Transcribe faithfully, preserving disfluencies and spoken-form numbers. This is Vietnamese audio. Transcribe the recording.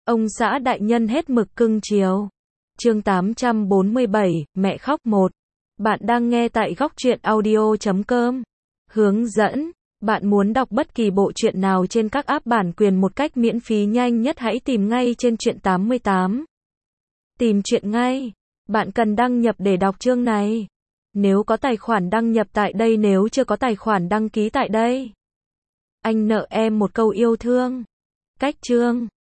Ông xã đại nhân hết mực cưng chiều. Chương tám trăm bốn mươi bảy, mẹ khóc một. Bạn đang nghe tại góc truyện audio chấm com. Hướng dẫn. Bạn muốn đọc bất kỳ bộ truyện nào trên các app bản quyền một cách miễn phí nhanh nhất, hãy tìm ngay trên truyện tám mươi tám. Tìm truyện ngay. Bạn cần đăng nhập để đọc chương này. Nếu có tài khoản đăng nhập tại đây, nếu chưa có tài khoản đăng ký tại đây. Anh nợ em một câu yêu thương. Cách chương.